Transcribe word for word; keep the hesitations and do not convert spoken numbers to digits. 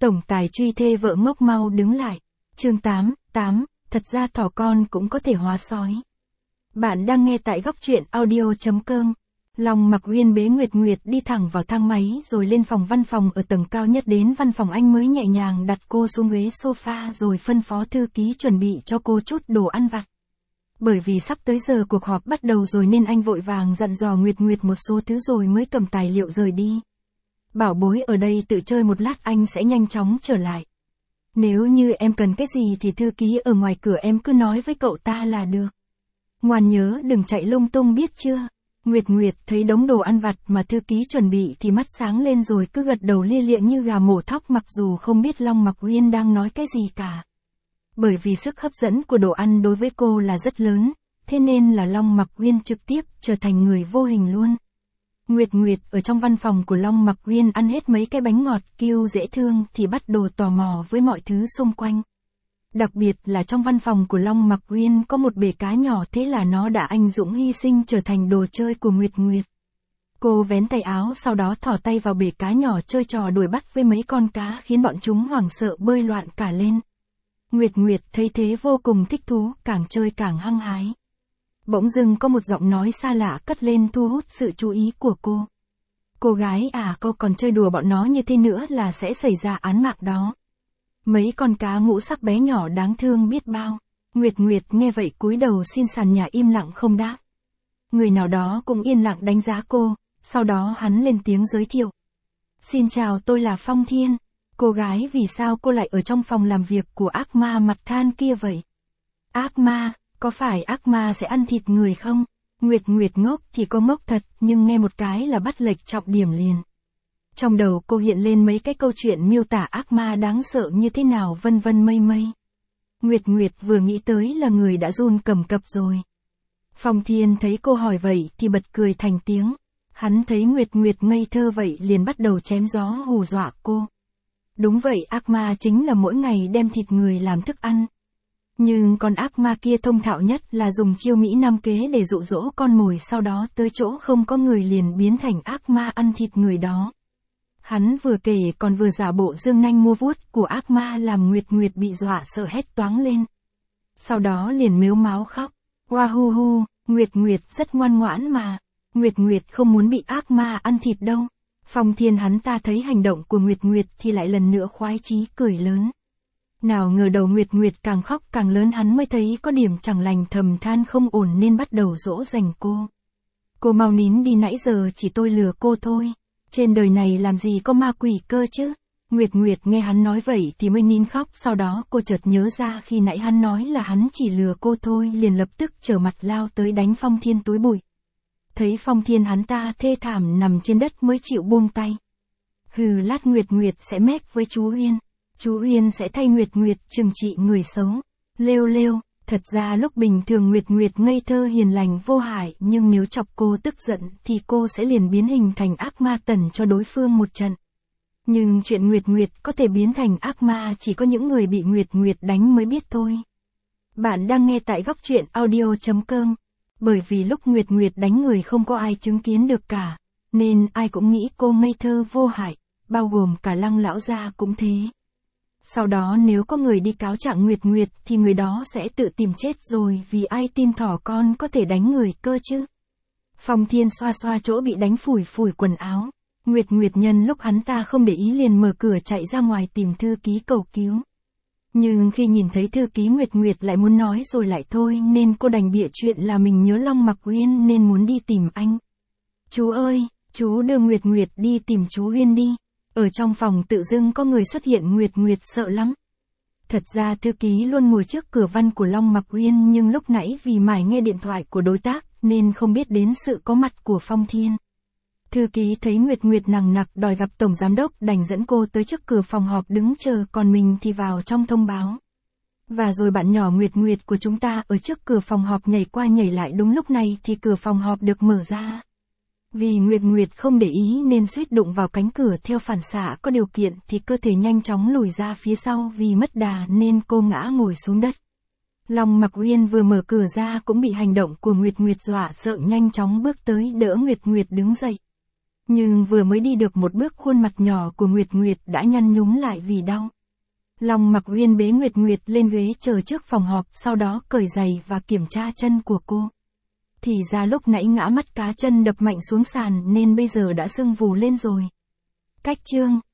Tổng tài truy thê vợ ngốc mau đứng lại. Chương tám, tám, thật ra thỏ con cũng có thể hóa sói. Bạn đang nghe tại góc truyện audio chấm com. Long Mặc Uyên bế Nguyệt Nguyệt đi thẳng vào thang máy rồi lên phòng văn phòng ở tầng cao nhất. Đến văn phòng anh mới nhẹ nhàng đặt cô xuống ghế sofa rồi phân phó thư ký chuẩn bị cho cô chút đồ ăn vặt. Bởi vì sắp tới giờ cuộc họp bắt đầu rồi nên anh vội vàng dặn dò Nguyệt Nguyệt một số thứ rồi mới cầm tài liệu rời đi. Bảo bối ở đây tự chơi một lát, anh sẽ nhanh chóng trở lại. Nếu như em cần cái gì thì thư ký ở ngoài cửa em cứ nói với cậu ta là được. Ngoan nhớ đừng chạy lung tung biết chưa? Nguyệt Nguyệt thấy đống đồ ăn vặt mà thư ký chuẩn bị thì mắt sáng lên rồi cứ gật đầu lia lịa như gà mổ thóc, mặc dù không biết Long Mặc Uyên đang nói cái gì cả. Bởi vì sức hấp dẫn của đồ ăn đối với cô là rất lớn, thế nên là Long Mặc Uyên trực tiếp trở thành người vô hình luôn. Nguyệt Nguyệt ở trong văn phòng của Long Mặc Uyên ăn hết mấy cái bánh ngọt kiêu dễ thương thì bắt đầu tò mò với mọi thứ xung quanh. Đặc biệt là trong văn phòng của Long Mặc Uyên có một bể cá nhỏ, thế là nó đã anh dũng hy sinh trở thành đồ chơi của Nguyệt Nguyệt. Cô vén tay áo sau đó thỏ tay vào bể cá nhỏ chơi trò đuổi bắt với mấy con cá khiến bọn chúng hoảng sợ bơi loạn cả lên. Nguyệt Nguyệt thấy thế vô cùng thích thú, càng chơi càng hăng hái. Bỗng dưng có một giọng nói xa lạ cất lên thu hút sự chú ý của cô. Cô gái à, cô còn chơi đùa bọn nó như thế nữa là sẽ xảy ra án mạng đó. Mấy con cá ngũ sắc bé nhỏ đáng thương biết bao. Nguyệt Nguyệt nghe vậy cúi đầu xin sàn nhà im lặng không đáp. Người nào đó cũng yên lặng đánh giá cô, sau đó hắn lên tiếng giới thiệu. Xin chào, tôi là Phong Thiên. Cô gái, vì sao cô lại ở trong phòng làm việc của ác ma mặt than kia vậy? Ác ma, có phải ác ma sẽ ăn thịt người không? Nguyệt Nguyệt ngốc thì có ngốc thật, nhưng nghe một cái là bắt lệch trọng điểm liền. Trong đầu cô hiện lên mấy cái câu chuyện miêu tả ác ma đáng sợ như thế nào vân vân mây mây. Nguyệt Nguyệt vừa nghĩ tới là người đã run cầm cập rồi. Phong Thiên thấy cô hỏi vậy thì bật cười thành tiếng. Hắn thấy Nguyệt Nguyệt ngây thơ vậy liền bắt đầu chém gió hù dọa cô. Đúng vậy, ác ma chính là mỗi ngày đem thịt người làm thức ăn. Nhưng con ác ma kia thông thạo nhất là dùng chiêu Mỹ Nam kế để dụ dỗ con mồi, sau đó tới chỗ không có người liền biến thành ác ma ăn thịt người đó. Hắn vừa kể còn vừa giả bộ dương nanh mua vuốt của ác ma làm Nguyệt Nguyệt bị dọa sợ hét toáng lên. Sau đó liền mếu máo khóc. Hoa hu hu, Nguyệt Nguyệt rất ngoan ngoãn mà. Nguyệt Nguyệt không muốn bị ác ma ăn thịt đâu. Phong Thiên hắn ta thấy hành động của Nguyệt Nguyệt thì lại lần nữa khoái chí cười lớn. Nào ngờ đầu Nguyệt Nguyệt càng khóc càng lớn, hắn mới thấy có điểm chẳng lành, thầm than không ổn nên bắt đầu dỗ dành cô. Cô mau nín đi, nãy giờ chỉ tôi lừa cô thôi. Trên đời này làm gì có ma quỷ cơ chứ? Nguyệt Nguyệt nghe hắn nói vậy thì mới nín khóc, sau đó cô chợt nhớ ra khi nãy hắn nói là hắn chỉ lừa cô thôi, liền lập tức trở mặt lao tới đánh Phong Thiên túi bụi. Thấy Phong Thiên hắn ta thê thảm nằm trên đất mới chịu buông tay. Hừ, lát Nguyệt Nguyệt sẽ mét với chú Uyên. Chú Uyên sẽ thay Nguyệt Nguyệt trừng trị người xấu. Lêu lêu, thật ra lúc bình thường Nguyệt Nguyệt ngây thơ hiền lành vô hại, nhưng nếu chọc cô tức giận thì cô sẽ liền biến hình thành ác ma tẩn cho đối phương một trận. Nhưng chuyện Nguyệt Nguyệt có thể biến thành ác ma chỉ có những người bị Nguyệt Nguyệt đánh mới biết thôi. Bạn đang nghe tại góc truyện audio chấm com. Bởi vì lúc Nguyệt Nguyệt đánh người không có ai chứng kiến được cả, nên ai cũng nghĩ cô ngây thơ vô hại, bao gồm cả Lăng lão gia cũng thế. Sau đó nếu có người đi cáo trạng Nguyệt Nguyệt thì người đó sẽ tự tìm chết rồi, vì ai tin thỏ con có thể đánh người cơ chứ. Phong Thiên xoa xoa chỗ bị đánh phủi phủi quần áo. Nguyệt Nguyệt nhân lúc hắn ta không để ý liền mở cửa chạy ra ngoài tìm thư ký cầu cứu. Nhưng khi nhìn thấy thư ký, Nguyệt Nguyệt lại muốn nói rồi lại thôi, nên cô đành bịa chuyện là mình nhớ Long Mặc Uyên nên muốn đi tìm anh. Chú ơi, chú đưa Nguyệt Nguyệt đi tìm chú Uyên đi. Ở trong phòng tự dưng có người xuất hiện, Nguyệt Nguyệt sợ lắm. Thật ra thư ký luôn ngồi trước cửa văn của Long Mặc Uyên, nhưng lúc nãy vì mải nghe điện thoại của đối tác nên không biết đến sự có mặt của Phong Thiên. Thư ký thấy Nguyệt Nguyệt nằng nặc đòi gặp tổng giám đốc đành dẫn cô tới trước cửa phòng họp đứng chờ, còn mình thì vào trong thông báo. Và rồi bạn nhỏ Nguyệt Nguyệt của chúng ta ở trước cửa phòng họp nhảy qua nhảy lại, đúng lúc này thì cửa phòng họp được mở ra. Vì Nguyệt Nguyệt không để ý nên suýt đụng vào cánh cửa, theo phản xạ có điều kiện thì cơ thể nhanh chóng lùi ra phía sau, vì mất đà nên cô ngã ngồi xuống đất. Long Mặc Uyên vừa mở cửa ra cũng bị hành động của Nguyệt Nguyệt dọa sợ, nhanh chóng bước tới đỡ Nguyệt Nguyệt đứng dậy. Nhưng vừa mới đi được một bước khuôn mặt nhỏ của Nguyệt Nguyệt đã nhăn nhúm lại vì đau. Long Mặc Uyên bế Nguyệt Nguyệt lên ghế chờ trước phòng họp, sau đó cởi giày và kiểm tra chân của cô. Thì ra lúc nãy ngã mắt cá chân đập mạnh xuống sàn nên bây giờ đã sưng vù lên rồi. Cách chương